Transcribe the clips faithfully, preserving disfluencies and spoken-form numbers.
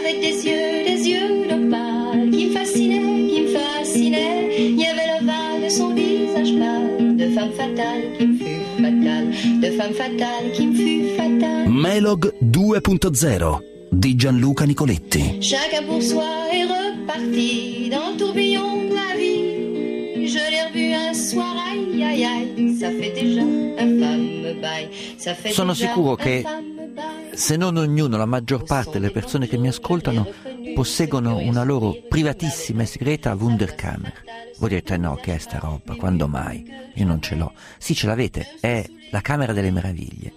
avec des yeux, des yeux d'opale qui me fascinaient, qui me fascinaient. Il y avait le vin de son visage pâle, de femme fatale qui me fut fatale, de femme fatale qui me fut fatale. Melog due punto zero di Gianluca Nicoletti. Chacun pour soi est reparti dans le tourbillon de la vie. Je l'ai revu un soir, aïe aïe aïe, ça fait déjà un femme bail, ça fait Sono déjà sicuro un che femme bail. se non ognuno, la maggior parte delle persone che mi ascoltano posseggono una loro privatissima e segreta Wunderkammer. Voi direte no, che è sta roba, quando mai? Io non ce l'ho. Sì, ce l'avete, è la Camera delle Meraviglie.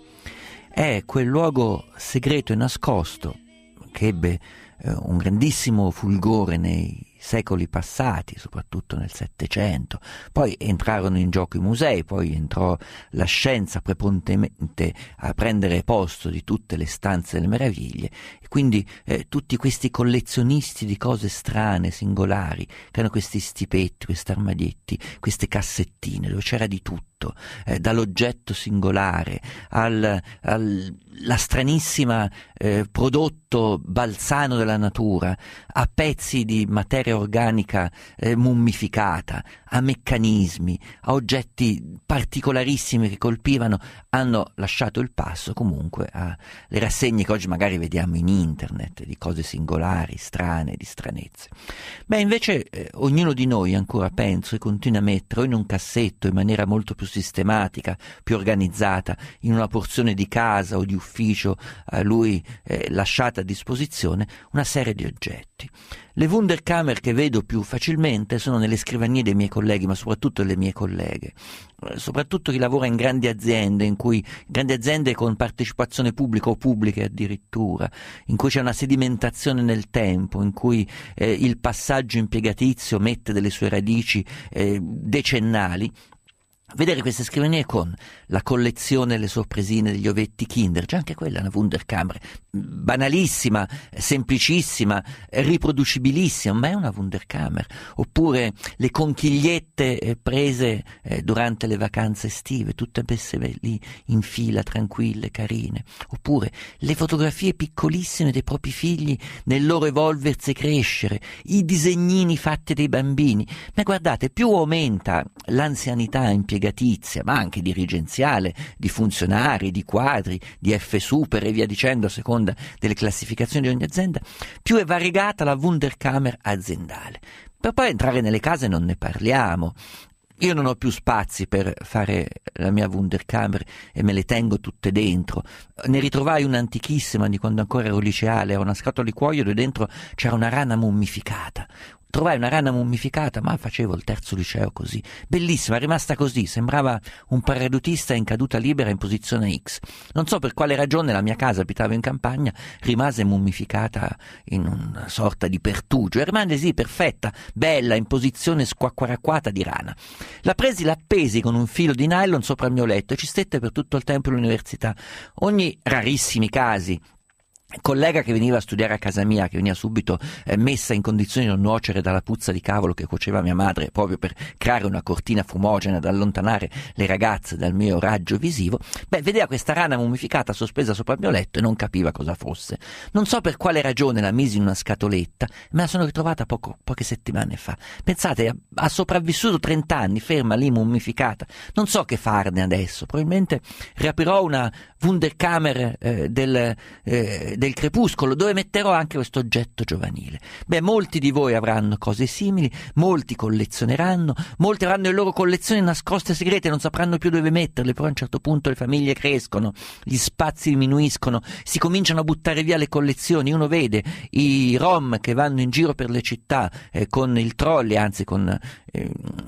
È quel luogo segreto e nascosto che ebbe eh, un grandissimo fulgore nei secoli passati, soprattutto nel Settecento. Poi entrarono in gioco i musei, poi entrò la scienza prepotentemente a prendere posto di tutte le stanze delle meraviglie, e quindi eh, tutti questi collezionisti di cose strane, singolari, che hanno questi stipetti, questi armadietti, queste cassettine dove c'era di tutto, eh, dall'oggetto singolare al, al la stranissima eh, prodotto balzano della natura, a pezzi di materia organica eh, mummificata, a meccanismi, a oggetti particolarissimi che colpivano, hanno lasciato il passo comunque alle rassegne che oggi magari vediamo in internet di cose singolari, strane, di stranezze. Beh, invece eh, ognuno di noi ancora, penso, e continua a mettere o in un cassetto in maniera molto più sistematica, più organizzata, in una porzione di casa o di ufficio a lui eh, lasciata a disposizione, una serie di oggetti. Le Wunderkammer che vedo più facilmente sono nelle scrivanie dei miei colleghi, ma soprattutto delle mie colleghe, soprattutto chi lavora in grandi aziende, in cui grandi aziende con partecipazione pubblica o pubbliche addirittura, in cui c'è una sedimentazione nel tempo, in cui eh, il passaggio impiegatizio mette delle sue radici eh, decennali. Vedere queste scrivanie con la collezione, le sorpresine degli ovetti Kinder, c'è anche quella una Wunderkammer, banalissima, semplicissima, riproducibilissima, ma è una Wunderkammer. Oppure le conchigliette prese durante le vacanze estive, tutte messe lì in fila, tranquille, carine. Oppure le fotografie piccolissime dei propri figli nel loro evolversi e crescere, i disegnini fatti dei bambini. Ma guardate, più aumenta l'anzianità impiegatizia, ma anche dirigenziale, di funzionari, di quadri, di F super e via dicendo a seconda delle classificazioni di ogni azienda, più è variegata la Wunderkammer aziendale. Per poi entrare nelle case non ne parliamo. Io non ho più spazi per fare la mia Wunderkammer e me le tengo tutte dentro. Ne ritrovai un'antichissima di quando ancora ero liceale, era una scatola di cuoio dove dentro c'era una rana mummificata. Trovai una rana mummificata, ma facevo il terzo liceo così. Bellissima, è rimasta così, sembrava un paracadutista in caduta libera in posizione X. Non so per quale ragione la mia casa, abitavo in campagna, rimase mummificata in una sorta di pertugio e rimane sì, perfetta, bella, in posizione squacquaracquata di rana. La presi, l'appesi con un filo di nylon sopra il mio letto e ci stette per tutto il tempo all'università. Ogni rarissimi casi, collega che veniva a studiare a casa mia, che veniva subito eh, messa in condizioni di non nuocere dalla puzza di cavolo che cuoceva mia madre proprio per creare una cortina fumogena ad allontanare le ragazze dal mio raggio visivo, beh, vedeva questa rana mummificata sospesa sopra il mio letto e non capiva cosa fosse. Non so per quale ragione la misi in una scatoletta, me la sono ritrovata poco, poche settimane fa. Pensate, ha, ha sopravvissuto trent'anni ferma lì mummificata. Non so che farne adesso, probabilmente riaprirò una Wunderkammer eh, del eh, del crepuscolo, dove metterò anche questo oggetto giovanile. Beh, molti di voi avranno cose simili, molti collezioneranno, molti avranno le loro collezioni nascoste segrete, non sapranno più dove metterle, però a un certo punto le famiglie crescono, gli spazi diminuiscono, si cominciano a buttare via le collezioni. Uno vede i rom che vanno in giro per le città eh, con il trolley, anzi con eh,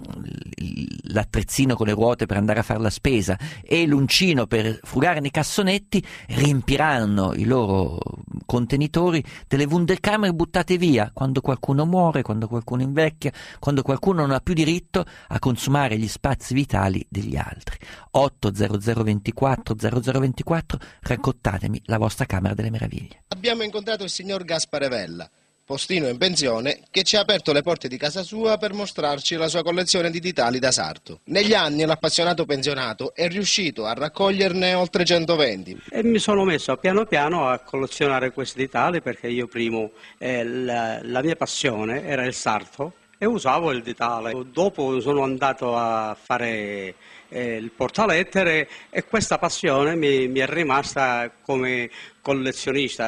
l'attrezzino con le ruote per andare a fare la spesa e l'uncino per frugare nei cassonetti, riempiranno i loro contenitori delle Wunderkammer buttate via quando qualcuno muore, quando qualcuno invecchia, quando qualcuno non ha più diritto a consumare gli spazi vitali degli altri. otto zero zero ventiquattro zero zero ventiquattro, raccontatemi la vostra Camera delle Meraviglie. Abbiamo incontrato il signor Gasparevella, postino in pensione, che ci ha aperto le porte di casa sua per mostrarci la sua collezione di ditali da sarto. Negli anni l'appassionato pensionato è riuscito a raccoglierne oltre centoventi. E mi sono messo piano piano a collezionare questi ditali, perché io primo eh, la, la mia passione era il sarto e usavo il ditale. Dopo sono andato a fare eh, il portalettere e questa passione mi, mi è rimasta come collezionista.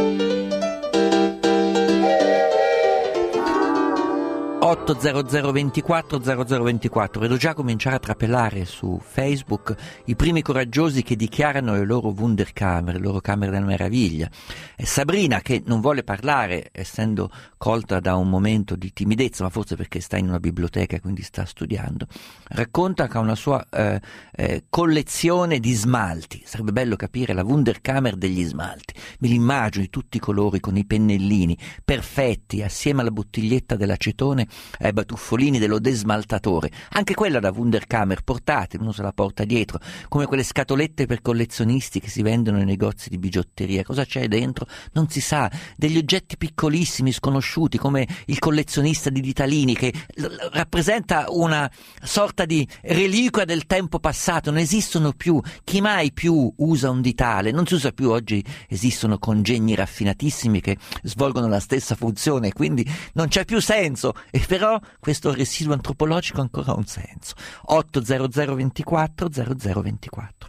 otto zero zero ventiquattro zero zero ventiquattro. Vedo già cominciare a trapelare su Facebook i primi coraggiosi che dichiarano le loro Wunderkammer, le loro camere della meraviglia. E Sabrina, che non vuole parlare, essendo colta da un momento di timidezza, ma forse perché sta in una biblioteca e quindi sta studiando, racconta che ha una sua eh, eh, collezione di smalti. Sarebbe bello capire la Wunderkammer degli smalti. Me li immagino di tutti i colori, con i pennellini perfetti, assieme alla bottiglietta dell'acetone, ai batuffolini dello desmaltatore. Anche quella da Wunderkammer, portate, uno se la porta dietro, come quelle scatolette per collezionisti che si vendono nei negozi di bigiotteria. Cosa c'è dentro? Non si sa. Degli oggetti piccolissimi, sconosciuti, come il collezionista di ditalini, che l- rappresenta una sorta di reliquia del tempo passato. Non esistono più. Chi mai più usa un ditale? Non si usa più. Oggi esistono congegni raffinatissimi che svolgono la stessa funzione, quindi non c'è più senso. E però questo residuo antropologico ancora ha un senso. otto zero zero ventiquattro zero zero ventiquattro.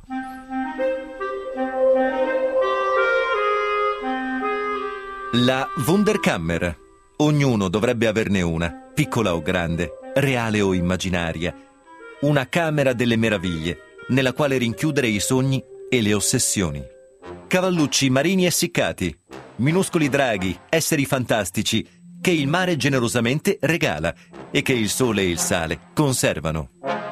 La Wunderkammer. Ognuno dovrebbe averne una, piccola o grande, reale o immaginaria. Una camera delle meraviglie, nella quale rinchiudere i sogni e le ossessioni. Cavallucci marini essiccati, minuscoli draghi, esseri fantastici, che il mare generosamente regala e che il sole e il sale conservano.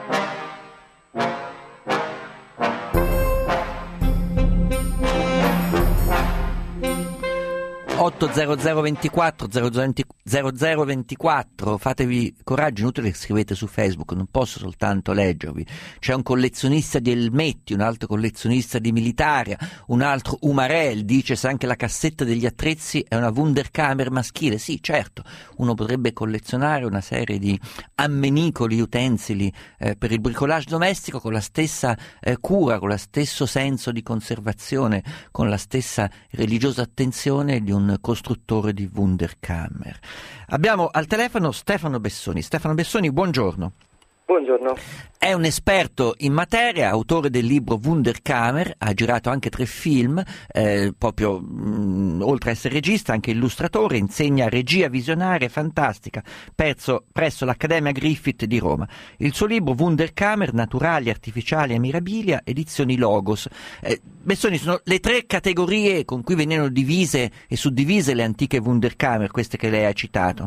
otto zero zero ventiquattro zero zero ventiquattro, fatevi coraggio, inutile che scrivete su Facebook, non posso soltanto leggervi. C'è un collezionista di elmetti, un altro collezionista di militaria, un altro Umarell dice se anche la cassetta degli attrezzi è una Wunderkammer maschile. Sì, certo, uno potrebbe collezionare una serie di ammenicoli, utensili eh, per il bricolage domestico con la stessa eh, cura, con lo stesso senso di conservazione, con la stessa religiosa attenzione di un costruttore di Wunderkammer. Abbiamo al telefono Stefano Bessoni. Stefano Bessoni, buongiorno. Buongiorno. È un esperto in materia, autore del libro Wunderkammer, ha girato anche tre film, eh, proprio mh, oltre a essere regista, anche illustratore, insegna regia visionaria fantastica presso, presso l'Accademia Griffith di Roma. Il suo libro Wunderkammer, naturali, artificiali e mirabilia, edizioni Logos. Eh, Bessoni, sono le tre categorie con cui venivano divise e suddivise le antiche Wunderkammer, queste che lei ha citato.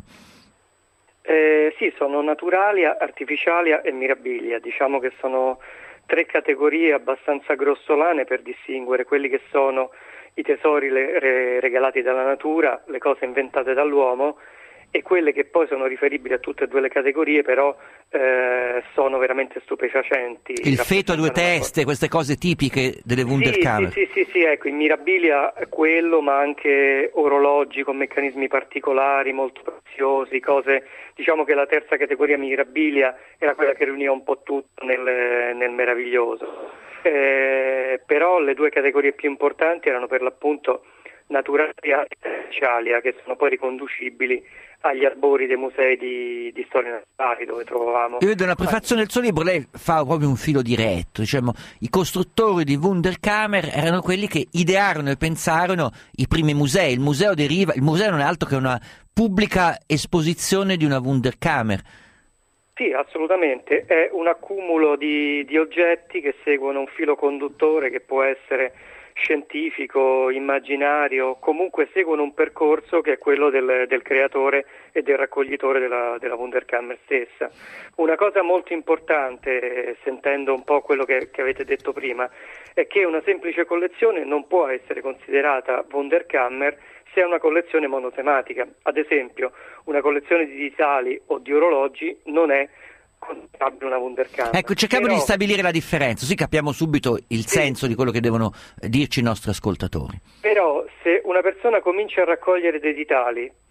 Eh, sì, sono naturali, artificiali e mirabilia. Diciamo che sono tre categorie abbastanza grossolane per distinguere quelli che sono i tesori le, re, regalati dalla natura, le cose inventate dall'uomo, e quelle che poi sono riferibili a tutte e due le categorie, però eh, sono veramente stupefacenti. Il feto a due teste, queste cose tipiche delle Wunderkammer. Sì, sì, sì, sì, ecco, in mirabilia quello, ma anche orologi con meccanismi particolari, molto preziosi, cose, diciamo che la terza categoria mirabilia era quella che riuniva un po' tutto nel, nel meraviglioso. Eh, però le due categorie più importanti erano per l'appunto naturali e artificiali, che sono poi riconducibili agli arbori dei musei di, di storia naturale dove trovavamo. Io vedo nella prefazione del suo libro, lei fa proprio un filo diretto, diciamo, i costruttori di Wunderkammer erano quelli che idearono e pensarono i primi musei. Il museo deriva, il museo non è altro che una pubblica esposizione di una Wunderkammer. Sì, assolutamente, è un accumulo di, di oggetti che seguono un filo conduttore che può essere scientifico, immaginario, comunque seguono un percorso che è quello del, del creatore e del raccoglitore della, della Wunderkammer stessa. Una cosa molto importante, sentendo un po' quello che, che avete detto prima, è che una semplice collezione non può essere considerata Wunderkammer se è una collezione monotematica. Ad esempio, una collezione di ditali o di orologi non è una Wunderkammer. Ecco, cerchiamo Però... di stabilire la differenza, così capiamo subito il sì. senso di quello che devono dirci i nostri ascoltatori. Però se una persona comincia a raccogliere dei ditali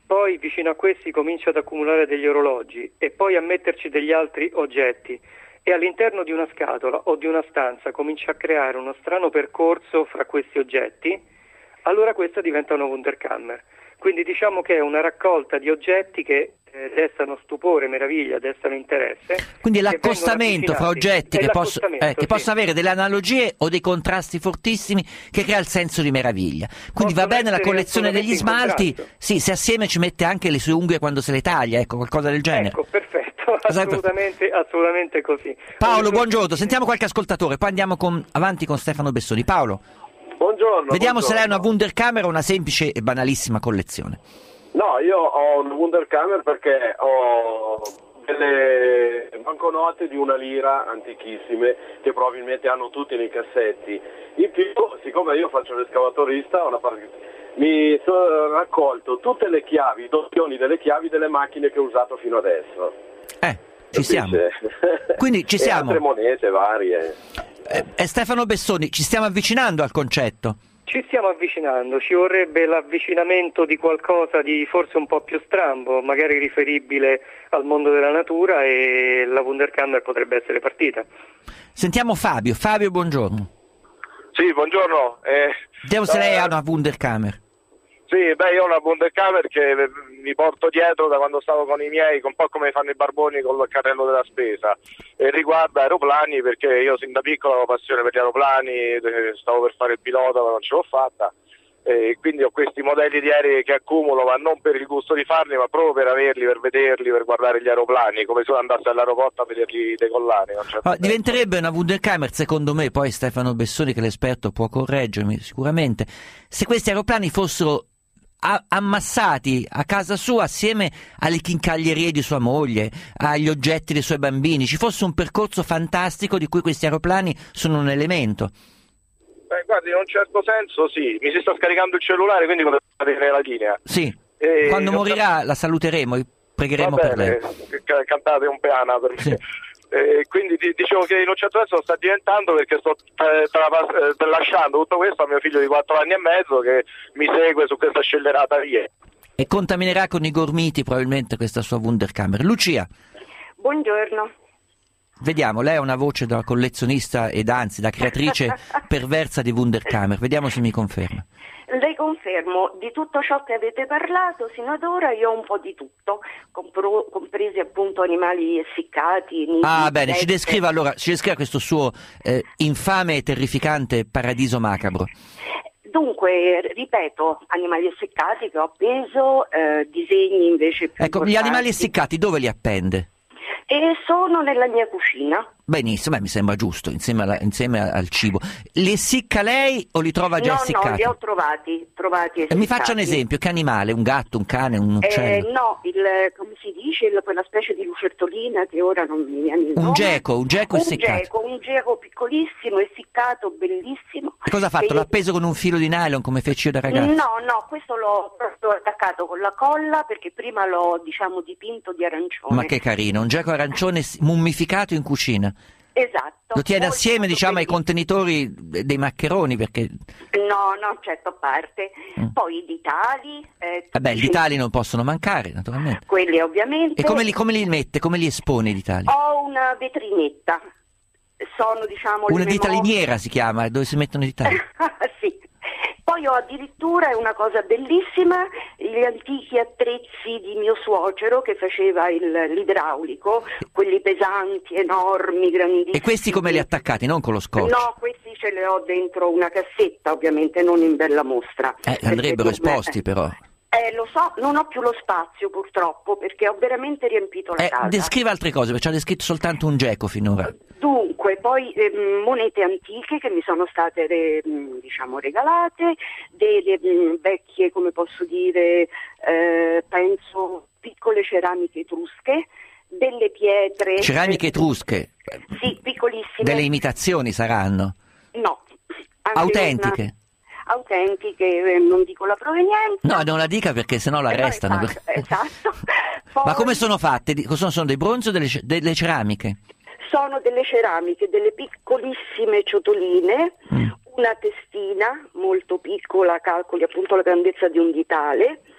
poi vicino a questi comincio ad accumulare degli orologi e poi a metterci degli altri oggetti e all'interno di una scatola o di una stanza comincio a creare uno strano percorso fra questi oggetti, allora questa diventa una Wunderkammer. Quindi diciamo che è una raccolta di oggetti che eh, destano stupore, meraviglia, destano interesse. Quindi l'accostamento fra oggetti che, posso, eh, che sì. possono avere delle analogie o dei contrasti fortissimi che crea il senso di meraviglia. Quindi possono va bene la collezione degli smalti, sì, se assieme ci mette anche le sue unghie quando se le taglia, ecco, qualcosa del genere. Ecco, perfetto, assolutamente, assolutamente così. Paolo, buongiorno, sentiamo qualche ascoltatore, poi andiamo con, avanti con Stefano Bessoni. Paolo. Buongiorno. Vediamo buongiorno. se lei è una Wunderkammer o una semplice e banalissima collezione. No, io ho un Wunderkammer perché ho delle banconote di una lira antichissime che probabilmente hanno tutti nei cassetti. In più, siccome io faccio l'escavatorista, una part... mi sono raccolto tutte le chiavi, i doppioni delle chiavi delle macchine che ho usato fino adesso. Eh, ci siamo. Quindi ci siamo. E altre monete varie. Eh, eh, Stefano Bessoni, ci stiamo avvicinando al concetto? Ci stiamo avvicinando, ci vorrebbe l'avvicinamento di qualcosa di forse un po' più strambo, magari riferibile al mondo della natura, e la Wunderkammer potrebbe essere partita. Sentiamo Fabio. Fabio, buongiorno. Sì, buongiorno. Eh, Vediamo se eh, lei ha una Wunderkammer. Sì, beh, io ho una Wunderkammer che mi porto dietro da quando stavo con i miei, un po' come fanno i barboni con il carrello della spesa, e riguarda aeroplani, perché io sin da piccolo avevo passione per gli aeroplani, stavo per fare il pilota ma non ce l'ho fatta, e quindi ho questi modelli di aerei che accumulo, ma non per il gusto di farli, ma proprio per averli, per vederli, per guardare gli aeroplani, come se io andassi all'aeroporto a vederli decollare. Ah, diventerebbe una Wunderkammer, secondo me, poi Stefano Bessoni, che è l'esperto, può correggermi sicuramente, se questi aeroplani fossero ammassati a casa sua assieme alle chincaglierie di sua moglie, agli oggetti dei suoi bambini, ci fosse un percorso fantastico di cui questi aeroplani sono un elemento. Beh, guardi, in un certo senso sì, mi si sta scaricando il cellulare, quindi potete avere la linea. Sì, e quando morirà la saluteremo, pregheremo per lei. Cantate un piano per me. Sì. E quindi dicevo che in un certo senso sta diventando, perché sto eh, tra, eh, lasciando tutto questo a mio figlio di quattro anni e mezzo che mi segue su questa scellerata via. E contaminerà con i gormiti probabilmente questa sua Wunderkammer. Lucia. Buongiorno. Vediamo, lei ha una voce da collezionista ed anzi da creatrice perversa di Wunderkammer. Vediamo se mi conferma. Le confermo, di tutto ciò che avete parlato sino ad ora io ho un po' di tutto, compro, compresi appunto animali essiccati. Nidi, ah bene, teste. ci descriva allora, ci descriva questo suo eh, infame e terrificante paradiso macabro. Dunque, ripeto, animali essiccati che ho appeso, eh, disegni invece più Ecco, importanti. Gli animali essiccati dove li appende? E sono nella mia cucina. Benissimo, beh, mi sembra giusto, insieme, alla, insieme al cibo. Li essicca lei o li trova già no, essiccati? No, li ho trovati, trovati essiccati. E mi faccia un esempio, che animale? Un gatto, un cane, un uccello? Eh, no, il, come si dice, il, quella specie di lucertolina che ora non mi viene il nome. Un geco, un geco essiccato. Un geco, un geco piccolissimo, essiccato, bellissimo. E cosa ha fatto? E... L'ha appeso con un filo di nylon come feci io da ragazzo? No, no, questo l'ho proprio attaccato con la colla perché prima l'ho, diciamo, dipinto di arancione. Ma che carino, un geco arancione mummificato in cucina. Esatto. Lo tiene assieme, diciamo, ai contenitori dei maccheroni, perché... No, no, certo, a parte. Mm. Poi i ditali. Eh, Vabbè, i ditali non possono mancare, naturalmente. Quelli ovviamente. E come li, come li mette, come li espone i ditali? Ho una vetrinetta. Sono, diciamo, una le ditaliniera memorie... si chiama, dove si mettono i ditali. Sì. Poi ho addirittura, è una cosa bellissima, gli antichi attrezzi di mio suocero che faceva il, l'idraulico, quelli pesanti, enormi, grandissimi. E questi come li attaccati, non con lo scotch? No, questi ce li ho dentro una cassetta, ovviamente non in bella mostra. Eh, andrebbero esposti però. Eh, lo so, non ho più lo spazio purtroppo perché ho veramente riempito la eh, casa. Descriva altre cose, perché ci ha descritto soltanto un geco finora. Dunque, poi eh, monete antiche che mi sono state re, diciamo regalate, delle mh, vecchie, come posso dire, eh, penso piccole ceramiche etrusche, delle pietre. Ceramiche etrusche? Sì, piccolissime. Delle imitazioni saranno? No. Autentiche? Una... autentiche, non dico la provenienza. No, non la dica perché sennò la arrestano. No, esatto, esatto. Poi... Ma come sono fatte? Sono, sono dei bronzi o delle, delle ceramiche? Sono delle ceramiche, delle piccolissime ciotoline, mm. una testina molto piccola, calcoli appunto la grandezza di un ditale,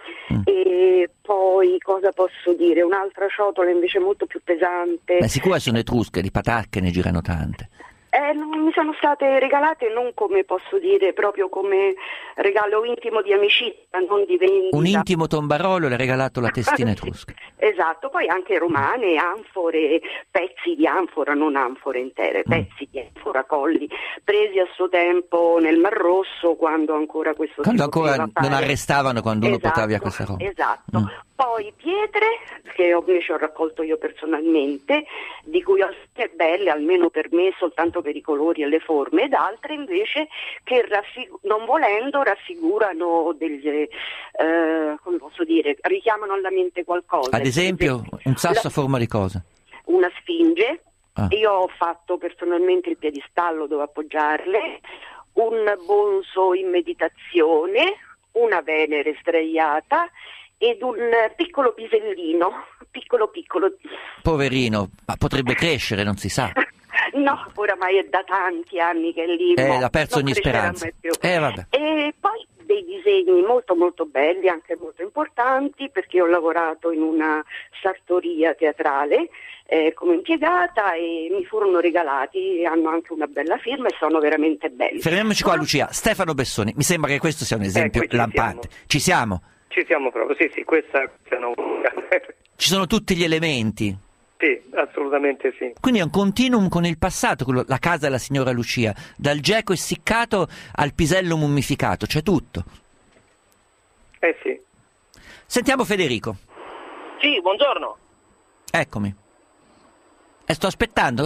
Mm. E poi cosa posso dire? Un'altra ciotola invece molto più pesante. Ma sicuro sono etrusche, di patacche ne girano tante. Eh, mi sono state regalate non come posso dire, proprio come regalo intimo di amicizia, non di vendita. Un intimo tombarolo le ha regalato la testina etrusca. Esatto, poi anche romane, anfore, pezzi di anfora, non anfore intere, mm. pezzi di anfora, colli, presi a suo tempo nel Mar Rosso quando ancora questo quando si ancora poteva non fare. arrestavano quando uno Esatto, portava via questa roba. Esatto. Mm. Poi pietre, che invece ho raccolto io personalmente, di cui alcune belle, almeno per me, soltanto per i colori e le forme, ed altre invece che raffig- non volendo raffigurano delle, eh, come posso dire, richiamano alla mente qualcosa. Ad esempio, un sasso la, a forma di cosa? Una sfinge. Ah. Io ho fatto personalmente il piedistallo dove appoggiarle, un bonzo in meditazione, una Venere sdraiata ed un piccolo pisellino, piccolo piccolo. Poverino, ma potrebbe crescere, non si sa. No, oramai è da tanti anni che è lì. Eh, mo, ha perso ogni speranza. Eh, vabbè. E poi dei disegni molto molto belli, anche molto importanti, perché ho lavorato in una sartoria teatrale eh, come impiegata e mi furono regalati, hanno anche una bella firma e sono veramente belli. Fermiamoci qua, Lucia. Stefano Bessoni, mi sembra che questo sia un esempio Eh, ci lampante. siamo. Ci siamo? Ci siamo proprio, sì, sì, questa, questa è una... Ci sono tutti gli elementi. Sì, assolutamente sì. Quindi è un continuum con il passato, quello, la casa della signora Lucia, dal geco essiccato al pisello mummificato, c'è tutto. Eh sì. Sentiamo Federico. Sì, buongiorno. Eccomi. E sto aspettando.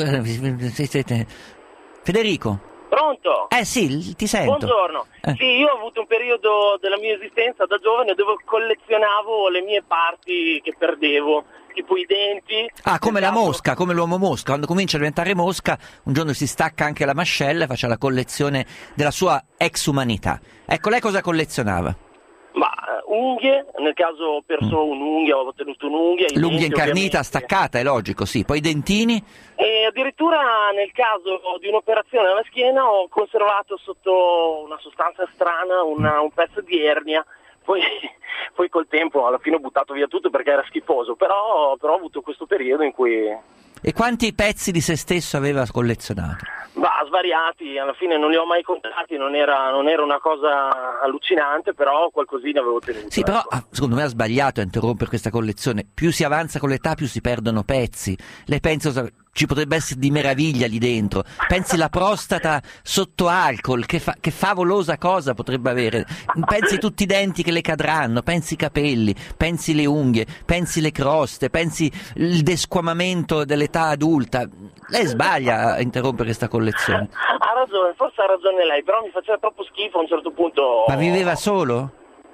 Federico. Pronto? Eh sì, ti sento. Buongiorno. Eh. Sì, io ho avuto un periodo della mia esistenza da giovane dove collezionavo le mie parti che perdevo, tipo i denti. Ah, come esatto. la mosca, come l'uomo mosca. Quando comincia a diventare mosca, un giorno si stacca anche la mascella e faccia la collezione della sua ex umanità. Ecco, lei cosa collezionava? Ma uh, unghie, nel caso ho perso mm. un'unghia, ho ottenuto un'unghia. L'unghia denti, incarnita, ovviamente. staccata, è logico, sì. Poi i dentini? E addirittura nel caso di un'operazione alla schiena ho conservato sotto una sostanza strana una, un pezzo di ernia. Poi, poi col tempo alla fine ho buttato via tutto perché era schifoso, però, però ho avuto questo periodo in cui... E quanti pezzi di se stesso aveva collezionato? Bah, svariati, alla fine non li ho mai contati, non era, non era una cosa allucinante, però qualcosina avevo tenuto. Sì, ecco. però secondo me ha sbagliato a interrompere questa collezione. Più si avanza con l'età più si perdono pezzi. Lei pensa ci potrebbe essere di meraviglia lì dentro. Pensi la prostata sotto alcol, che, fa, che favolosa cosa potrebbe avere. Pensi tutti i denti che le cadranno, pensi i capelli, pensi le unghie, pensi le croste, pensi il desquamamento dell'età adulta. Lei sbaglia a interrompere questa collezione. Ha ragione, forse ha ragione lei, però mi faceva troppo schifo a un certo punto. Ma viveva solo?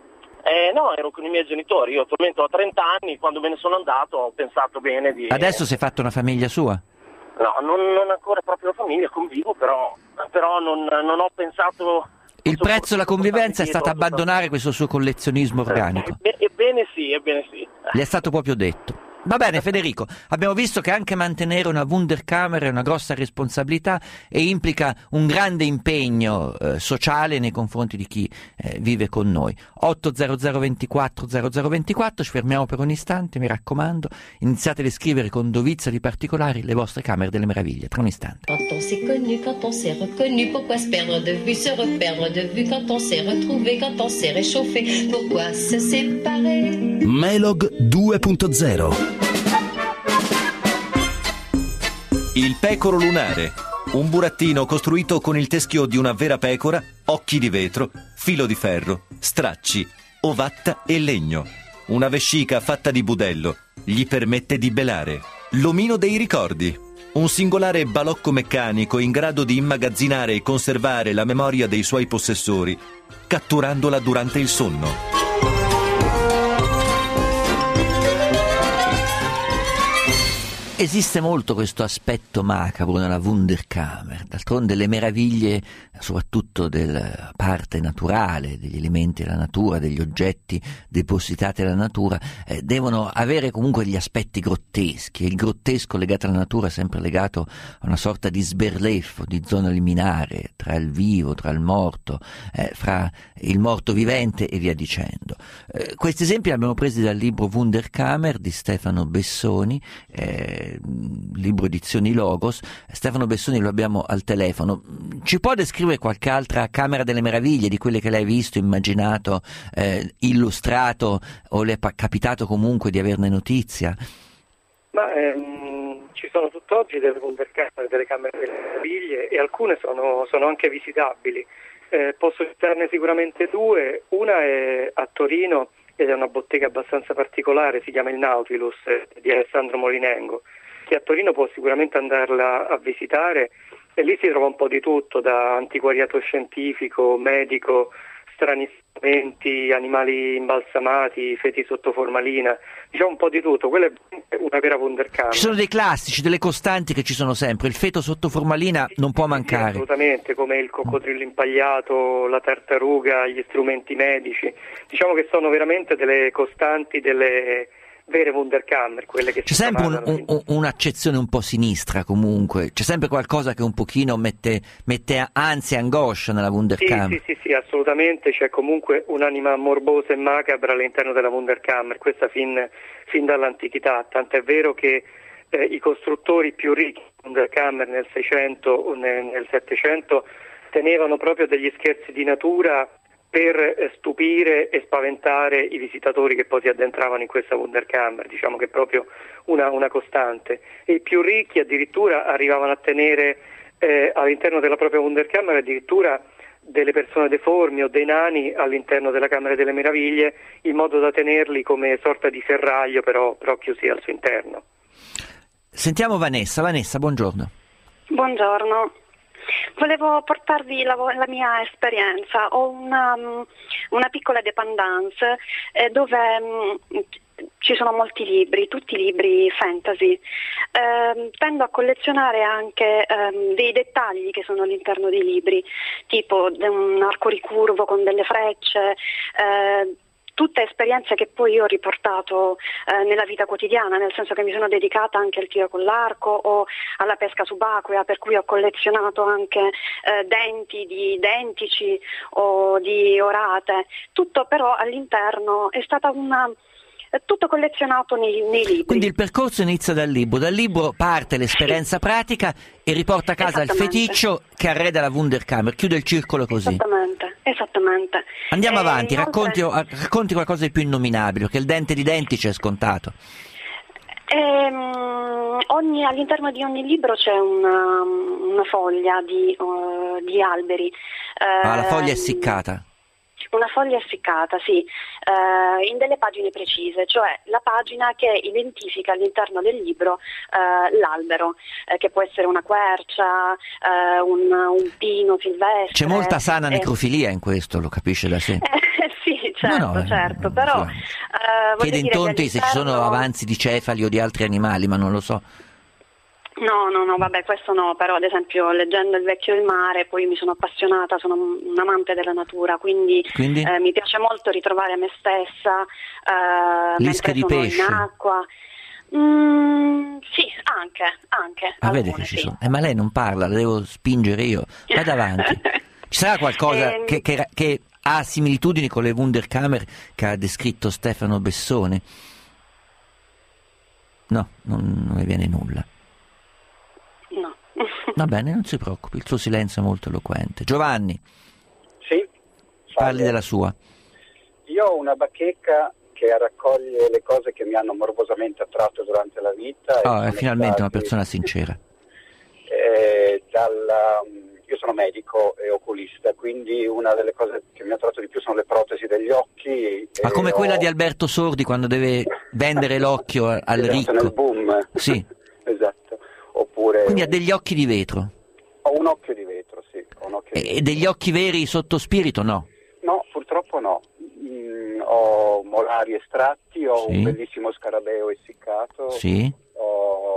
Eh, no, ero con i miei genitori, io attualmente ho trenta anni, quando me ne sono andato ho pensato bene di... Adesso si è fatto una famiglia sua? No, non, non ancora proprio la famiglia, convivo, però, però non, non ho pensato... Il prezzo della convivenza è stato dietro, abbandonare questo suo collezionismo organico. E, ebbene sì, ebbene sì. Gli è stato proprio detto. Va bene Federico, abbiamo visto che anche mantenere una Wunderkammer è una grossa responsabilità e implica un grande impegno eh, sociale nei confronti di chi eh, vive con noi. otto zero zero ventiquattro zero zero ventiquattro, ci fermiamo per un istante, mi raccomando, iniziate a scrivere con dovizia di particolari le vostre camere delle meraviglie, tra un istante. Quand on s'est connu, quand on s'est reconnu, pourquoi se perdre de vue, se reperdre de vue, quand on s'est retrouvé, quand on s'est réchauffé, pourquoi se séparer? Melog due punto zero. Il pecoro lunare, un burattino costruito con il teschio di una vera pecora, occhi di vetro, filo di ferro, stracci, ovatta e legno. Una vescica fatta di budello gli permette di belare. L'omino dei ricordi, un singolare balocco meccanico in grado di immagazzinare e conservare la memoria dei suoi possessori, catturandola durante il sonno. Esiste molto questo aspetto macabro nella Wunderkammer, d'altronde le meraviglie, soprattutto della parte naturale, degli elementi della natura, degli oggetti depositati dalla natura, eh, devono avere comunque gli aspetti grotteschi, e il grottesco legato alla natura è sempre legato a una sorta di sberleffo, di zona liminare tra il vivo, tra il morto, eh, fra il morto vivente e via dicendo. Eh, questi esempi li abbiamo presi dal libro Wunderkammer di Stefano Bessoni, eh, libro edizioni Logos. Stefano Bessoni lo abbiamo al telefono. Ci può descrivere qualche altra Camera delle Meraviglie di quelle che lei ha visto, immaginato, eh, illustrato, o le è capitato comunque di averne notizia? Ma ehm, ci sono tutt'oggi delle Wunderkammer, delle Camere delle Meraviglie, e alcune sono, sono anche visitabili. Eh, posso citarne sicuramente due. Una è a Torino ed è una bottega abbastanza particolare, si chiama il Nautilus, di Alessandro Molinengo, che a Torino può sicuramente andarla a visitare, e lì si trova un po' di tutto, da antiquariato scientifico, medico, strani strumenti, animali imbalsamati, feti sotto formalina, diciamo un po' di tutto. Quella è una vera Wunderkammer. Ci sono dei classici, delle costanti che ci sono sempre, il feto sotto formalina non può mancare. Sì, assolutamente, come il coccodrillo impagliato, la tartaruga, gli strumenti medici, diciamo che sono veramente delle costanti, delle vere Wunderkammer, quelle che c'è sempre un, un, un'accezione un po' sinistra comunque, c'è sempre qualcosa che un pochino mette, mette ansia e angoscia nella Wunderkammer. Sì, sì, sì, sì, assolutamente, c'è comunque un'anima morbosa e macabra all'interno della Wunderkammer, questa fin, fin dall'antichità, tant'è vero che eh, i costruttori più ricchi di Wunderkammer nel Seicento o nel, nel Settecento tenevano proprio degli scherzi di natura per stupire e spaventare i visitatori che poi si addentravano in questa Wunderkammer, diciamo che è proprio una, una costante. E i più ricchi addirittura arrivavano a tenere eh, all'interno della propria Wunderkammer addirittura delle persone deformi o dei nani all'interno della Camera delle Meraviglie, in modo da tenerli come sorta di serraglio, però, però chiusi al suo interno. Sentiamo Vanessa. Vanessa, buongiorno. Buongiorno. Volevo portarvi la, la mia esperienza. Ho una, una piccola dépendance eh, dove mh, ci sono molti libri, tutti libri fantasy. Eh, tendo a collezionare anche ehm, dei dettagli che sono all'interno dei libri, tipo un arco ricurvo con delle frecce, eh, tutte esperienze che poi io ho riportato eh, nella vita quotidiana, nel senso che mi sono dedicata anche al tiro con l'arco o alla pesca subacquea, per cui ho collezionato anche eh, denti di dentici o di orate, tutto però all'interno è stata una... tutto collezionato nei, nei libri. Quindi il percorso inizia dal libro, dal libro parte l'esperienza pratica e riporta a casa il feticcio che arreda la Wunderkammer, chiude il circolo così. Esattamente, esattamente. Andiamo e avanti, inoltre... racconti, racconti qualcosa di più innominabile, perché il dente di dentici è scontato. Ehm, ogni, all'interno di ogni libro c'è una, una foglia di, uh, di alberi. Ah, la foglia è Ehm, essiccata. Una foglia essiccata, sì, eh, in delle pagine precise, cioè la pagina che identifica all'interno del libro eh, l'albero, eh, che può essere una quercia, eh, un, un pino silvestre. C'è molta sana eh, necrofilia in questo, lo capisce da sé. Eh, sì, certo, no, no, certo, no, però... no. Eh, Chiede in tonti se ci sono avanzi di cefali o di altri animali, ma non lo so. No, no, no, vabbè, questo no, però ad esempio leggendo Il vecchio e il mare poi mi sono appassionata, sono un amante della natura, quindi, quindi? Eh, mi piace molto ritrovare me stessa eh, Lische mentre di sono pesce. in acqua. Mm, sì, anche, anche. Ah, alcune, vede che ci sì. sono. Eh, ma lei non parla, la devo spingere io. Vada avanti. Ci sarà qualcosa Ehm, che, che, che ha similitudini con le Wunderkammer che ha descritto Stefano Bessone? No, non, non mi viene nulla. No. Va bene, non si preoccupi, il suo silenzio è molto eloquente. Giovanni, sì, parli della sua. Io ho una bacheca che raccoglie le cose che mi hanno morbosamente attratto durante la vita. Oh, e è finalmente una stati, persona sincera. Eh, dalla, io sono medico e oculista, quindi una delle cose che mi ha attratto di più sono le protesi degli occhi. Ma come ho... quella di Alberto Sordi quando deve vendere l'occhio al esatto, ricco. nel boom. Sì. Esatto. Oppure... Quindi ha degli occhi di vetro. Ho un occhio di vetro, sì. Ho un occhio E, di e vetro. degli occhi veri sotto spirito, no? No, purtroppo no. Mm, ho molari estratti, ho Sì. un bellissimo scarabeo essiccato. Sì. Ho,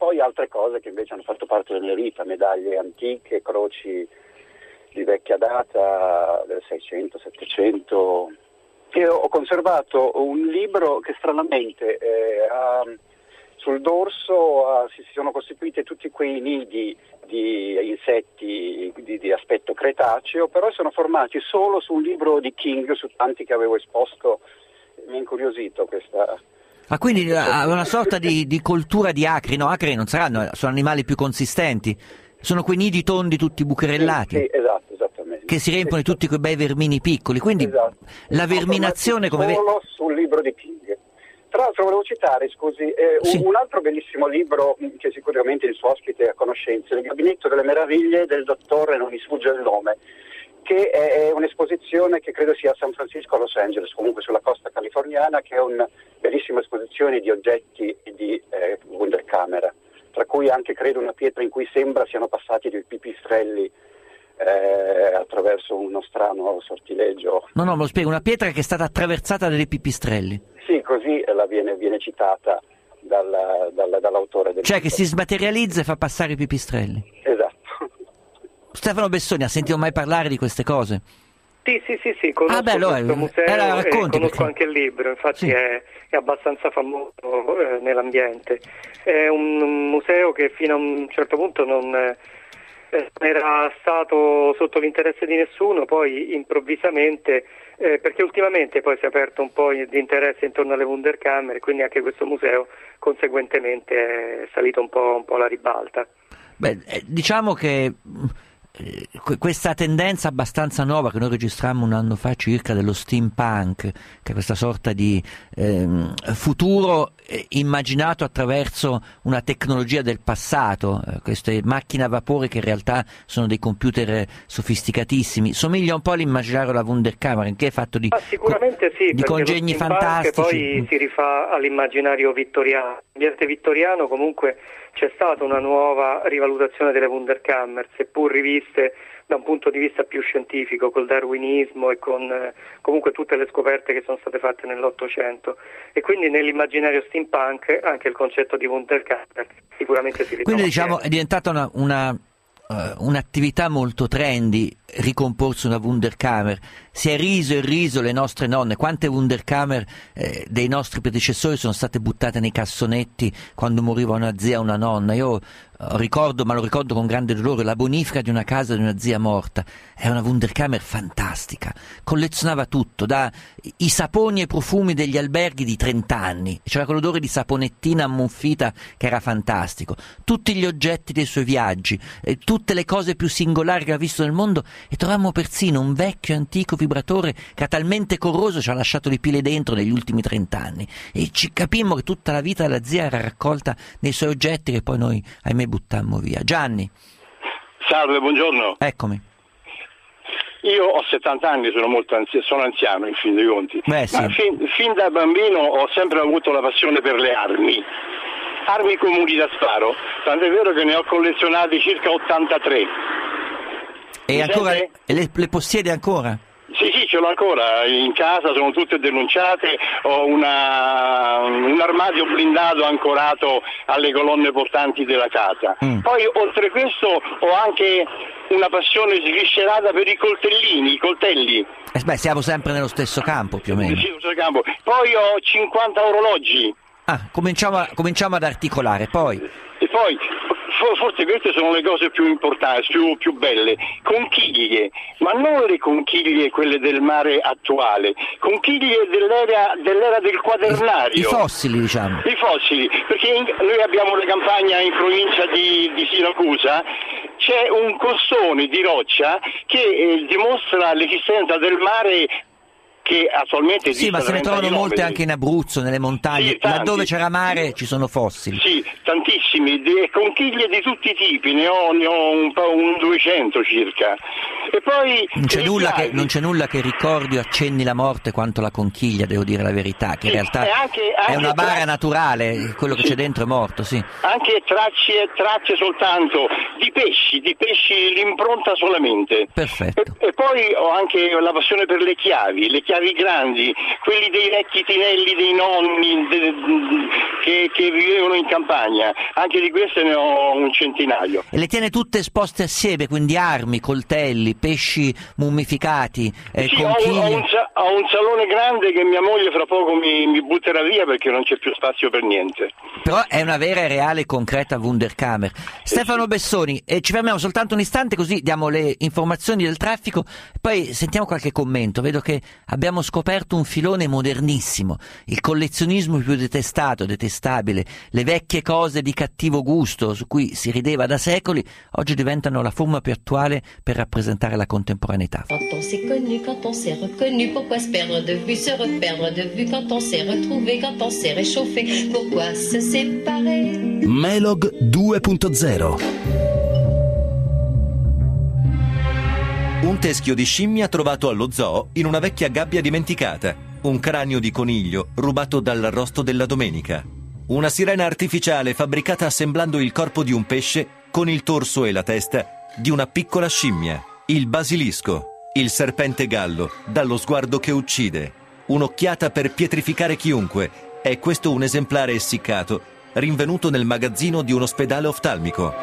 poi altre cose che invece hanno fatto parte della mia vita, medaglie antiche, croci di vecchia data, del seicento, settecento. E ho conservato un libro che stranamente eh, ha, sul dorso ha, si sono costituiti tutti quei nidi di insetti di, di aspetto cretaceo, però sono formati solo su un libro di King, su tanti che avevo esposto. Mi ha incuriosito questa... Ma quindi ha una sorta di, di coltura di acri, no? Acri non saranno, sono animali più consistenti, sono quei nidi tondi tutti bucherellati. Sì, sì, esatto, esattamente. Che si riempiono di tutti quei bei vermini piccoli, quindi esatto. La verminazione come... Solo sul libro di King. Tra l'altro volevo citare, scusi, eh, sì. un, un altro bellissimo libro che sicuramente il suo ospite ha conoscenza, Il Gabinetto delle Meraviglie del dottore, non mi sfugge il nome, che è un'esposizione che credo sia a San Francisco, a Los Angeles, comunque sulla costa californiana, che è una bellissima esposizione di oggetti di eh, Wunderkammer, tra cui anche credo una pietra in cui sembra siano passati dei pipistrelli eh, attraverso uno strano sortileggio. No, no, me lo spiego, una pietra che è stata attraversata dai pipistrelli. Sì, così la viene, viene citata dalla, dalla, dall'autore del Cioè libro. Che si smaterializza e fa passare i pipistrelli. Esatto. Stefano Bessoni, ha sentito mai parlare di queste cose? Sì, sì, sì, sì, conosco ah, beh, allora, questo museo eh, e conosco perché... anche il libro, infatti sì. è, è abbastanza famoso eh, nell'ambiente. È un, un museo che fino a un certo punto non eh, era stato sotto l'interesse di nessuno, poi improvvisamente, eh, perché ultimamente poi si è aperto un po' di interesse intorno alle Wunderkammer, quindi anche questo museo conseguentemente è salito un po', un po' alla ribalta. Beh, diciamo che questa tendenza abbastanza nuova che noi registrammo un anno fa circa dello steampunk, che è questa sorta di ehm, futuro eh, immaginato attraverso una tecnologia del passato, eh, queste macchine a vapore che in realtà sono dei computer sofisticatissimi, somiglia un po' all'immaginario della Wunderkammer, che è fatto di, ah, sicuramente sì, co- di congegni fantastici. Poi si rifà all'immaginario vittoriano, l'ambiente vittoriano comunque. C'è stata una nuova rivalutazione delle Wunderkammer, seppur riviste da un punto di vista più scientifico, col darwinismo e con eh, comunque tutte le scoperte che sono state fatte nell'Ottocento. E quindi nell'immaginario steampunk anche il concetto di Wunderkammer sicuramente si ritrova. Quindi diciamo è diventata una, una, uh, un'attività molto trendy ricomporsi una Wunderkammer. Si è riso e riso le nostre nonne, quante Wunderkammer eh, dei nostri predecessori sono state buttate nei cassonetti quando moriva una zia o una nonna. Io eh, ricordo, ma lo ricordo con grande dolore, la bonifica di una casa di una zia morta. Era una Wunderkammer fantastica, collezionava tutto, da i saponi e i profumi degli alberghi di trenta anni, c'era quell'odore di saponettina ammuffita che era fantastico, tutti gli oggetti dei suoi viaggi, eh, tutte le cose più singolari che ha visto nel mondo, e trovammo persino un vecchio antico vibratore che ha talmente corroso ci ha lasciato le pile dentro negli ultimi trent'anni, e ci capimmo che tutta la vita della zia era raccolta nei suoi oggetti che poi noi ahimè buttammo via. Gianni. Salve, buongiorno. Eccomi. Io ho settanta anni, sono molto anziano, sono anziano in fin dei conti. Beh, sì. Ma fin, fin da bambino ho sempre avuto la passione per le armi. Armi comuni da sparo, tant'è vero che ne ho collezionati circa ottantatré. E ancora le, le possiede ancora? Sì, sì, ce l'ho ancora, in casa sono tutte denunciate, ho una, un armadio blindato ancorato alle colonne portanti della casa. Mm. Poi oltre questo ho anche una passione sviscerata per i coltellini, i coltelli. Eh beh, siamo sempre nello stesso campo più o meno. Sì, nello stesso campo. Poi ho cinquanta orologi. Ah, cominciamo, a, cominciamo ad articolare, poi? E poi, forse queste sono le cose più importanti, più, più belle, conchiglie, ma non le conchiglie quelle del mare attuale, conchiglie dell'era, dell'era del quaternario. I, I fossili, diciamo. I fossili, perché in, noi abbiamo una campagna in provincia di, di Siracusa, c'è un costone di roccia che eh, dimostra l'esistenza del mare che attualmente sì, ma se ne trovano molte anche in Abruzzo, nelle montagne, sì, laddove c'era mare ci sono fossili. Sì, tantissimi, de, conchiglie di tutti i tipi, ne ho, ne ho un, un duecento circa. E poi non c'è, nulla che, non c'è nulla che ricordi o accenni la morte quanto la conchiglia, devo dire la verità, che sì, in realtà anche, anche è una bara tra... naturale, quello che sì. c'è dentro è morto, sì. Anche tracce, tracce soltanto di pesci, di pesci l'impronta solamente. Perfetto. E, e poi ho anche la passione per le chiavi, le chiavi chiavi grandi, quelli dei vecchi tinelli dei nonni de, de, che, che vivevano in campagna, anche di queste ne ho un centinaio. E le tiene tutte esposte assieme, quindi armi, coltelli, pesci mummificati, eh, sì, ho, ho, un, ho un salone grande che mia moglie fra poco mi, mi butterà via perché non c'è più spazio per niente. Però è una vera e reale e concreta Wunderkammer. Stefano Bessoni, eh, ci fermiamo soltanto un istante così diamo le informazioni del traffico, poi sentiamo qualche commento. Vedo che abbiamo scoperto un filone modernissimo, il collezionismo più detestato, detestabile, le vecchie cose di cattivo gusto su cui si rideva da secoli, oggi diventano la forma più attuale per rappresentare la contemporaneità. Quand on s'est connu, quand on s'est reconnu, pourquoi se perdre de vue, se reperdre de vue, quand on s'est retrouvé, quand on s'est réchauffé, pourquoi se séparer? Melog due punto zero. Un teschio di scimmia trovato allo zoo in una vecchia gabbia dimenticata. Un cranio di coniglio rubato dall'arrosto della domenica. Una sirena artificiale fabbricata assemblando il corpo di un pesce con il torso e la testa di una piccola scimmia. Il basilisco, il serpente gallo, dallo sguardo che uccide. Un'occhiata per pietrificare chiunque. È questo un esemplare essiccato, rinvenuto nel magazzino di un ospedale oftalmico.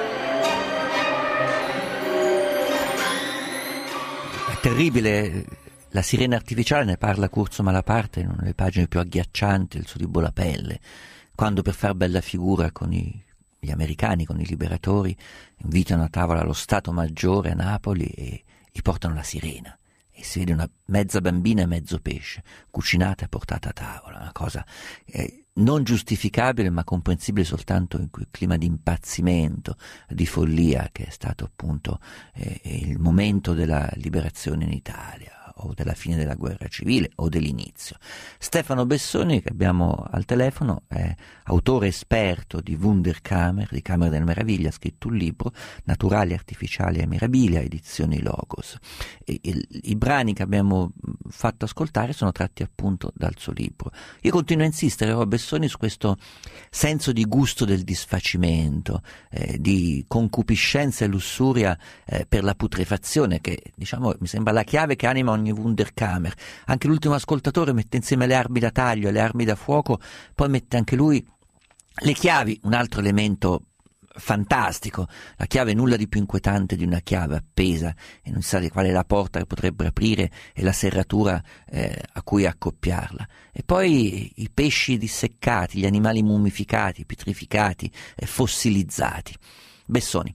È terribile. La sirena artificiale, ne parla Curzo Malaparte in una delle pagine più agghiaccianti del suo libro La pelle, quando per far bella figura con i, gli americani, con i liberatori, invitano a tavola lo Stato Maggiore a Napoli e gli portano la sirena. E si vede una mezza bambina e mezzo pesce, cucinata e portata a tavola, una cosa eh, non giustificabile ma comprensibile soltanto in quel clima di impazzimento, di follia che è stato appunto eh, il momento della liberazione in Italia, o della fine della guerra civile o dell'inizio. Stefano Bessoni, che abbiamo al telefono, è autore esperto di Wunderkammer, di Camera delle Meraviglie, ha scritto un libro, Naturali, Artificiali e Meraviglia, edizioni Logos. E, il, I brani che abbiamo fatto ascoltare sono tratti appunto dal suo libro. Io continuo a insistere, però, Bessoni, su questo senso di gusto del disfacimento, eh, di concupiscenza e lussuria eh, per la putrefazione, che diciamo mi sembra la chiave che anima ogni Wunderkammer. Anche l'ultimo ascoltatore mette insieme le armi da taglio e le armi da fuoco, poi mette anche lui le chiavi, un altro elemento fantastico. La chiave è nulla di più inquietante di una chiave appesa e non si sa di qual è la porta che potrebbe aprire e la serratura eh, a cui accoppiarla. E poi i pesci disseccati, gli animali mummificati, pietrificati, eh, fossilizzati. Bessoni.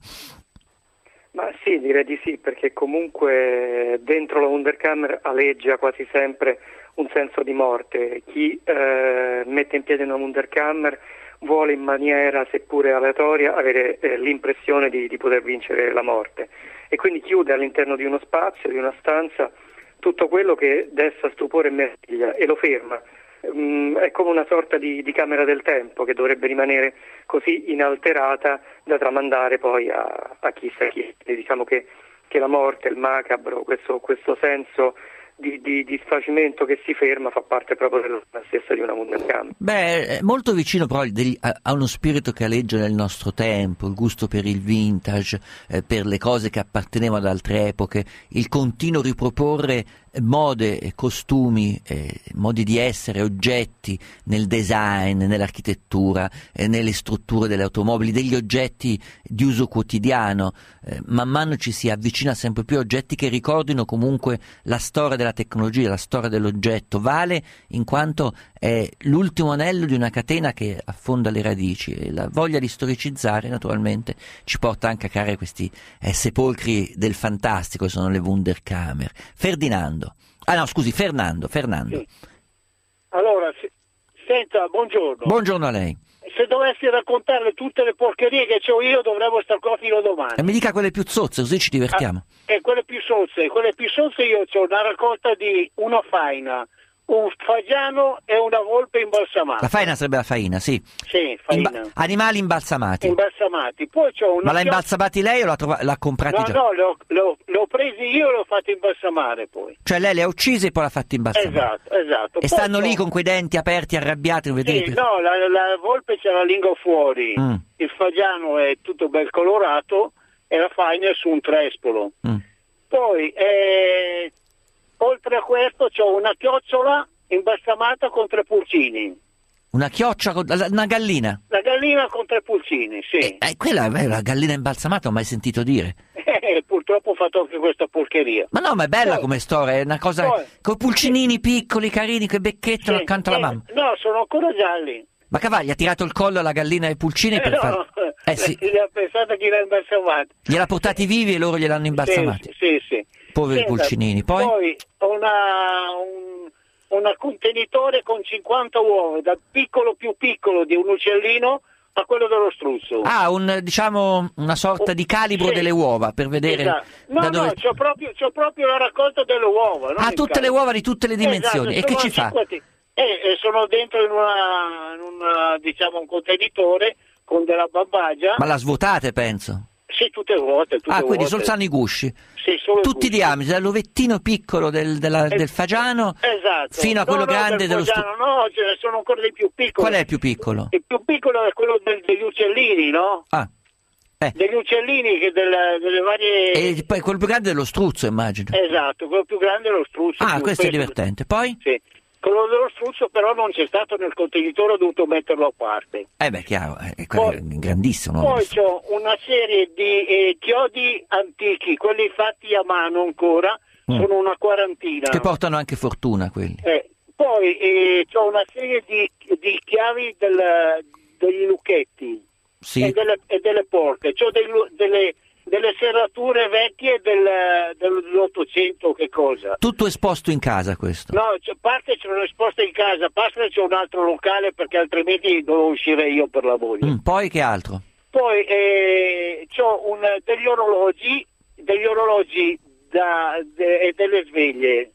Ma sì, direi di sì, perché comunque dentro la Wunderkammer aleggia quasi sempre un senso di morte. Chi eh, mette in piedi una Wunderkammer vuole in maniera seppure aleatoria avere eh, l'impressione di, di poter vincere la morte e quindi chiude all'interno di uno spazio, di una stanza, tutto quello che desta stupore e meraviglia e lo ferma. Mm, è come una sorta di, di camera del tempo che dovrebbe rimanere così inalterata da tramandare poi a, a chissà chi. Diciamo che, che la morte, il macabro, questo, questo senso di, di, di sfacimento che si ferma fa parte proprio della stessa di una Wunderkammer. Beh, è molto vicino però degli, a, a uno spirito che aleggia nel nostro tempo, il gusto per il vintage, eh, per le cose che appartenevano ad altre epoche, il continuo riproporre mode e costumi, eh, modi di essere, oggetti nel design, nell'architettura, eh, nelle strutture delle automobili, degli oggetti di uso quotidiano. Eh, man mano ci si avvicina sempre più a oggetti che ricordino comunque la storia della tecnologia, la storia dell'oggetto. Vale in quanto è l'ultimo anello di una catena che affonda le radici e la voglia di storicizzare naturalmente ci porta anche a creare questi eh, sepolcri del fantastico che sono le Wunderkammer. Ferdinando. Ah no, scusi, Fernando, Fernando. Sì. Allora, se, senta, buongiorno. Buongiorno a lei. Se dovessi raccontare tutte le porcherie che c'ho io dovremmo stare qua fino a domani. E mi dica quelle più zozze, così ci divertiamo. Ah, e quelle più sozze, quelle più sozze io ho una raccolta di una faina, un fagiano e una volpe imbalsamata. La faina sarebbe la faina, sì. Sì, faina. Imba- animali imbalsamati. Imbalsamati. Poi c'ho una Ma l'ha chios- imbalsamati lei o l'ha, trova- l'ha comprati no, già? No, no, l'ho, l'ho presi io e l'ho fatti imbalsamare poi. Cioè lei le ha uccise e poi l'ha fatta imbalsamare. Esatto, esatto. E poi stanno c'ho... lì con quei denti aperti, arrabbiati, non Sì, vedete? no, la, la volpe c'ha la lingua fuori, Mm. il fagiano è tutto bel colorato e la faina è su un trespolo. Mm. Poi eh, oltre a questo c'ho una chiocciola imbalsamata con tre pulcini. Una chioccia, con, una gallina? La gallina con tre pulcini, sì. Eh, eh, quella è la gallina imbalsamata, ho mai sentito dire. Eh, purtroppo ho fatto anche questa porcheria. Ma no, ma è bella poi, come storia, è una cosa... Poi, con pulcinini sì. piccoli, carini, che becchettano sì, accanto alla eh, mamma. No, sono ancora gialli. Ma Cavalli ha tirato il collo alla gallina e ai pulcini Eh, per no, far... Eh sì. Gli ha pensato che l'ha imbalsamato. Gliel'ha portati vivi e loro gliel'hanno imbalsamati. Sì, sì, sì. Poveri Senta, pulcinini. Poi? Poi ho una, un, una contenitore con cinquanta uova, dal piccolo più piccolo di un uccellino a quello dello struzzo. Ah, un, diciamo una sorta di calibro sì. delle uova per vedere esatto. No, da dove... no, c'ho proprio, c'ho proprio la raccolta delle uova. Ah, tutte le uova di tutte le dimensioni. Esatto, e che ci fa? cinquanta... Eh, eh, sono dentro in una, in una, diciamo, un contenitore con della bambagia. Ma la svuotate, penso? Sì, tutte vuote. Tutte ah, quindi vuote. soltanto i gusci. Sì, solo tutti i diametri, dall'ovettino piccolo del, della, es- del fagiano esatto. fino a quello no, no, grande dello fagiano, stu- No, ce ne sono ancora dei più piccoli. Qual è il più piccolo? Il più piccolo è quello del, degli uccellini, no? Ah. Eh. Degli uccellini che delle, delle varie... E poi quello più grande è lo struzzo, immagino. Esatto, quello più grande è lo struzzo. Ah, questo peso. È divertente. Poi? Sì. Quello dello struzzo però non c'è stato nel contenitore, ho dovuto metterlo a parte. Eh beh, chiaro, è, poi, è grandissimo. Poi c'ho una serie di eh, chiodi antichi, quelli fatti a mano ancora, mm. sono una quarantina. Che portano anche fortuna quelli. Eh, poi eh, c'ho una serie di, di chiavi del, degli lucchetti sì. e, delle, e delle porte, c'ho dei, delle... delle serrature vecchie del, dell'Ottocento, che cosa? Tutto esposto in casa questo? No, c'è, parte ce l'ho esposta in casa, parte c'è un altro locale perché altrimenti dovevo uscire io per la moglie. Mm, poi che altro? Poi eh, c'ho un, degli orologi, degli orologi da, de, e delle sveglie.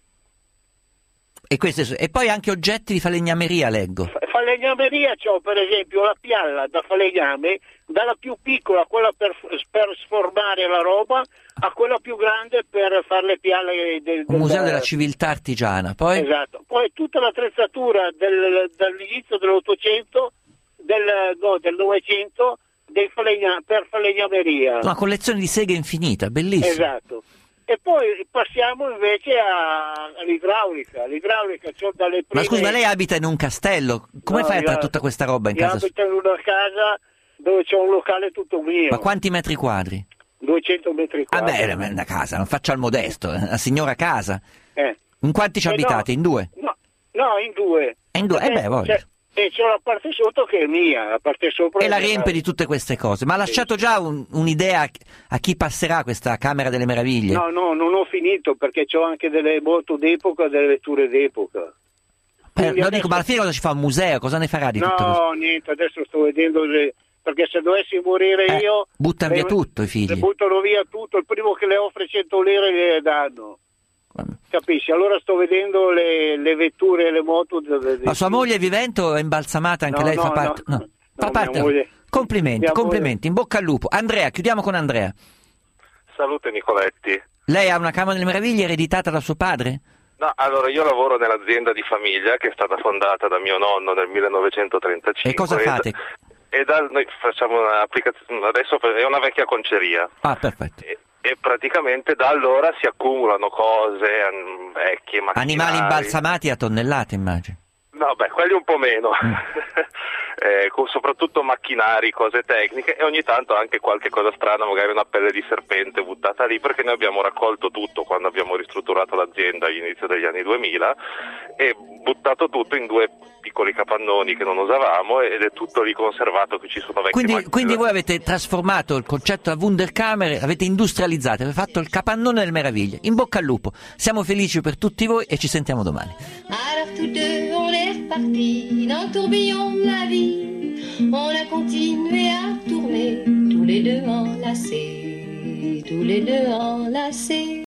E, queste, e poi anche oggetti di falegnameria, leggo. Falegnameria c'ho per esempio la pialla da falegname, dalla più piccola, quella per, per sformare la roba, a quella più grande per fare le pialle del, Un museo del, della civiltà artigiana, poi? Esatto, poi tutta l'attrezzatura del, dall'inizio dell'Ottocento, del, no, del Novecento, dei falegna, per falegnameria. Una collezione di seghe infinita, bellissima. Esatto. E poi passiamo invece a, all'idraulica. L'idraulica, cioè dalle prime... Ma scusi, ma lei abita in un castello? Come no, fai a io, trarre tutta questa roba in io casa? Io abito in una casa dove c'è un locale tutto mio. Ma quanti metri quadri? duecento metri quadri. Ah beh, è una casa, non faccia il modesto, una signora casa. Eh. In quanti ci eh abitate? No, in due? No, no, in due. In due? Eh beh, voglio. E c'è la parte sotto che è mia, la parte sopra e la mia. riempie di tutte queste cose. Ma ha lasciato già un, un'idea a chi passerà questa Camera delle Meraviglie? No, no, non ho finito perché c'ho anche delle moto d'epoca, delle vetture d'epoca. Eh, lo adesso... dico, ma alla fine cosa ci fa? Un museo? Cosa ne farà di no, tutto questo? No, niente, adesso sto vedendo le... perché se dovessi morire eh, io... buttano via le... tutto i figli. Le buttano via tutto, il primo che le offre cento lire gliele danno. Capisci? Allora sto vedendo le, le vetture e le moto. De, de, Ma sua moglie è vivente o è imbalsamata? Anche no, lei no, fa parte. No, no. no, fa no, parte. Moglie, complimenti, complimenti, moglie. In bocca al lupo. Andrea, chiudiamo con Andrea. Salute Nicoletti. Lei ha una Camera delle Meraviglie ereditata da suo padre? No, allora io lavoro nell'azienda di famiglia che è stata fondata da mio nonno nel millenovecentotrentacinque. E cosa fate? E da, noi facciamo un'applicazione, adesso è una vecchia conceria. Ah, perfetto. E, e praticamente da allora si accumulano cose vecchie, macchinari. Animali imbalsamati a tonnellate, immagino. No, beh, quelli un po' meno. Mm. eh, con soprattutto macchinari, cose tecniche e ogni tanto anche qualche cosa strana, magari una pelle di serpente buttata lì, perché noi abbiamo raccolto tutto quando abbiamo ristrutturato l'azienda all'inizio degli anni duemila e buttato tutto in due piccoli capannoni che non usavamo ed è tutto lì conservato, che ci sono vecchi quindi, macchine. quindi voi avete trasformato il concetto a Wunderkammer, avete industrializzato, avete fatto il capannone delle meraviglie. In bocca al lupo, siamo felici per tutti voi e ci sentiamo domani. Alors tous deux on est repartis dans le tourbillon de la vie. On a continué à tourner, tous les deux enlacés, tous les deux enlacés.